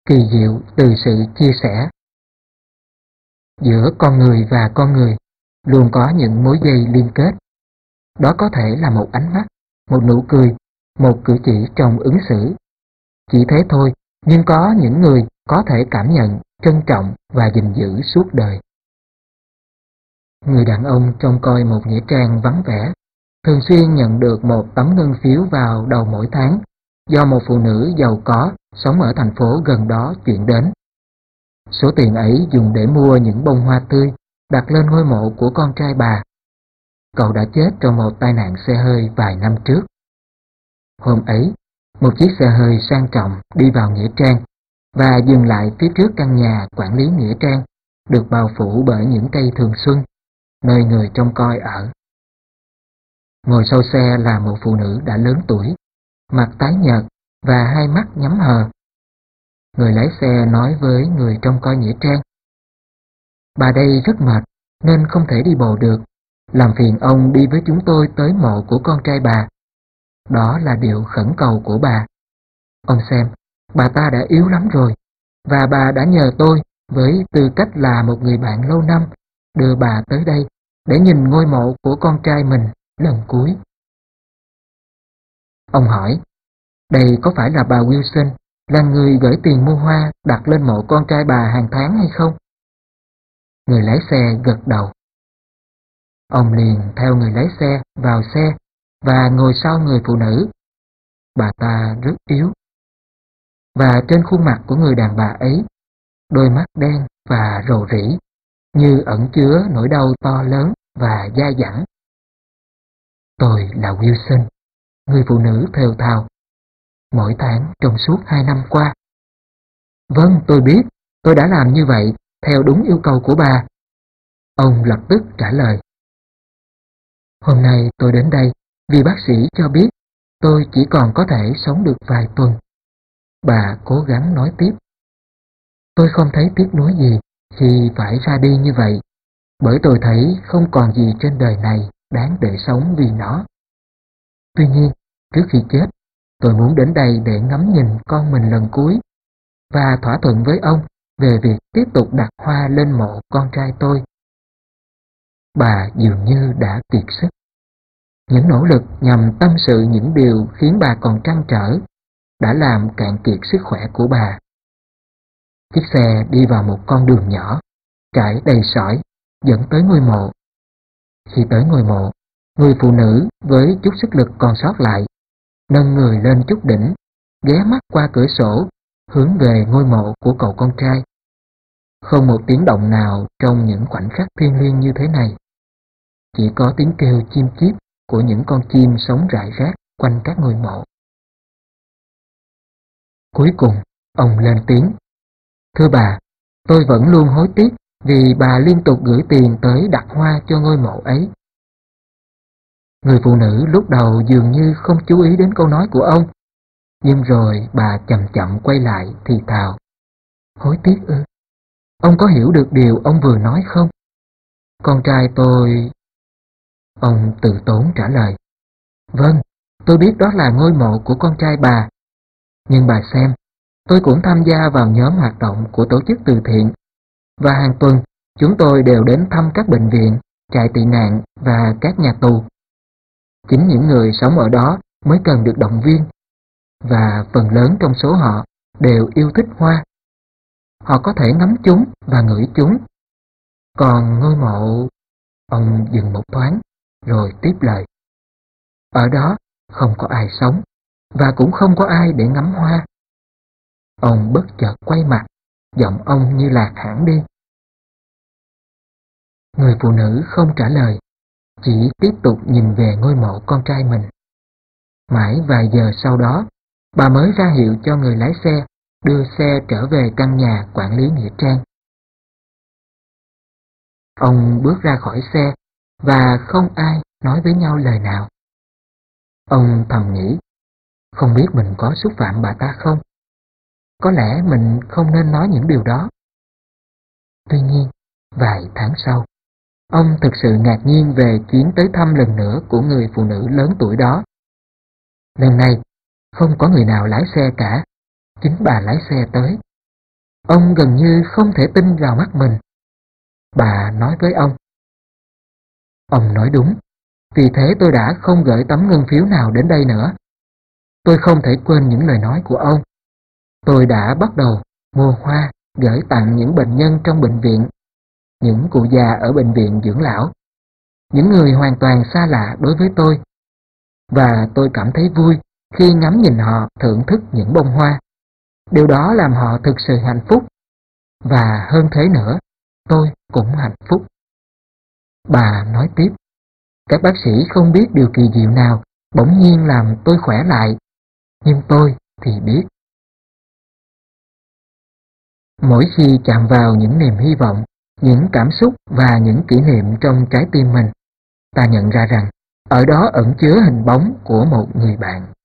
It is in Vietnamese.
Kỳ diệu từ sự chia sẻ. Giữa con người và con người luôn có những mối dây liên kết. Đó có thể là một ánh mắt, một nụ cười, một cử chỉ trong ứng xử. Chỉ thế thôi, nhưng có những người có thể cảm nhận, trân trọng và gìn giữ suốt đời. Người đàn ông trông coi một nghĩa trang vắng vẻ, thường xuyên nhận được một tấm ngân phiếu vào đầu mỗi tháng do một phụ nữ giàu có sống ở thành phố gần đó chuyển đến. Số tiền ấy dùng để mua những bông hoa tươi đặt lên ngôi mộ của con trai bà. Cậu đã chết trong một tai nạn xe hơi vài năm trước. Hôm ấy, một chiếc xe hơi sang trọng đi vào nghĩa trang và dừng lại phía trước căn nhà quản lý nghĩa trang được bao phủ bởi những cây thường xuân, nơi người trông coi ở. Ngồi sau xe là một phụ nữ đã lớn tuổi, mặt tái nhợt và hai mắt nhắm hờ. Người lái xe nói với người trông coi nghĩa trang: "Bà đây rất mệt nên không thể đi bộ được, làm phiền ông đi với chúng tôi tới mộ của con trai bà. Đó là điều khẩn cầu của bà. Ông xem, bà ta đã yếu lắm rồi, và bà đã nhờ tôi với tư cách là một người bạn lâu năm đưa bà tới đây để nhìn ngôi mộ của con trai mình lần cuối." Ông hỏi: "Đây có phải là bà Wilson, là người gửi tiền mua hoa đặt lên mộ con trai bà hàng tháng hay không?" Người lái xe gật đầu. Ông liền theo người lái xe vào xe và ngồi sau người phụ nữ. Bà ta rất yếu. Và trên khuôn mặt của người đàn bà ấy, đôi mắt đen và rầu rĩ, như ẩn chứa nỗi đau to lớn và dai dẳng. "Tôi là Wilson," người phụ nữ thều thào, "mỗi tháng trong suốt 2 năm qua." "Vâng, tôi biết, tôi đã làm như vậy theo đúng yêu cầu của bà." Ông lập tức trả lời. "Hôm nay tôi đến đây vì bác sĩ cho biết tôi chỉ còn có thể sống được vài tuần." Bà cố gắng nói tiếp. "Tôi không thấy tiếc nuối gì khi phải ra đi như vậy, bởi tôi thấy không còn gì trên đời này đáng để sống vì nó. Tuy nhiên, trước khi chết, tôi muốn đến đây để ngắm nhìn con mình lần cuối và thỏa thuận với ông về việc tiếp tục đặt hoa lên mộ con trai tôi." Bà dường như đã kiệt sức. Những nỗ lực nhằm tâm sự những điều khiến bà còn trăn trở đã làm cạn kiệt sức khỏe của bà. Chiếc xe đi vào một con đường nhỏ, trải đầy sỏi, dẫn tới ngôi mộ. Khi tới ngôi mộ, người phụ nữ với chút sức lực còn sót lại nâng người lên chút đỉnh, ghé mắt qua cửa sổ hướng về ngôi mộ của cậu con trai. Không một tiếng động nào trong những khoảnh khắc thiêng liêng như thế này. Chỉ có tiếng kêu chim chíp của những con chim sống rải rác quanh các ngôi mộ. Cuối cùng, ông lên tiếng: "Thưa bà, tôi vẫn luôn hối tiếc vì bà liên tục gửi tiền tới đặt hoa cho ngôi mộ ấy." Người phụ nữ lúc đầu dường như không chú ý đến câu nói của ông, nhưng rồi bà chậm chậm quay lại thì thào: "Hối tiếc ư? Ông có hiểu được điều ông vừa nói không? Con trai tôi..." Ông từ tốn trả lời: "Vâng, tôi biết đó là ngôi mộ của con trai bà. Nhưng bà xem, tôi cũng tham gia vào nhóm hoạt động của tổ chức từ thiện, và hàng tuần chúng tôi đều đến thăm các bệnh viện, trại tị nạn và các nhà tù. Chính những người sống ở đó mới cần được động viên, và phần lớn trong số họ đều yêu thích hoa. Họ có thể ngắm chúng và ngửi chúng. Còn ngôi mộ..." Ông dừng một thoáng, rồi tiếp lời: "Ở đó không có ai sống, và cũng không có ai để ngắm hoa." Ông bất chợt quay mặt, giọng ông như lạc hẳn đi. Người phụ nữ không trả lời, chỉ tiếp tục nhìn về ngôi mộ con trai mình. Mãi vài giờ sau đó, bà mới ra hiệu cho người lái xe đưa xe trở về căn nhà quản lý nghĩa trang. Ông bước ra khỏi xe và không ai nói với nhau lời nào. Ông thầm nghĩ, không biết mình có xúc phạm bà ta không? Có lẽ mình không nên nói những điều đó. Tuy nhiên, vài tháng sau, ông thực sự ngạc nhiên về chuyến tới thăm lần nữa của người phụ nữ lớn tuổi đó. Lần này, không có người nào lái xe cả, chính bà lái xe tới. Ông gần như không thể tin vào mắt mình. Bà nói với ông. Ông nói đúng, vì thế tôi đã không gửi tấm ngân phiếu nào đến đây nữa. Tôi không thể quên những lời nói của ông. Tôi đã bắt đầu mua hoa gửi tặng những bệnh nhân trong bệnh viện, những cụ già ở bệnh viện dưỡng lão, những người hoàn toàn xa lạ đối với tôi. Và tôi cảm thấy vui khi ngắm nhìn họ thưởng thức những bông hoa. Điều đó làm họ thực sự hạnh phúc. Và hơn thế nữa, tôi cũng hạnh phúc. Bà nói tiếp, các bác sĩ không biết điều kỳ diệu nào bỗng nhiên làm tôi khỏe lại, nhưng tôi thì biết. Mỗi khi chạm vào những niềm hy vọng, những cảm xúc và những kỷ niệm trong trái tim mình, ta nhận ra rằng ở đó ẩn chứa hình bóng của một người bạn.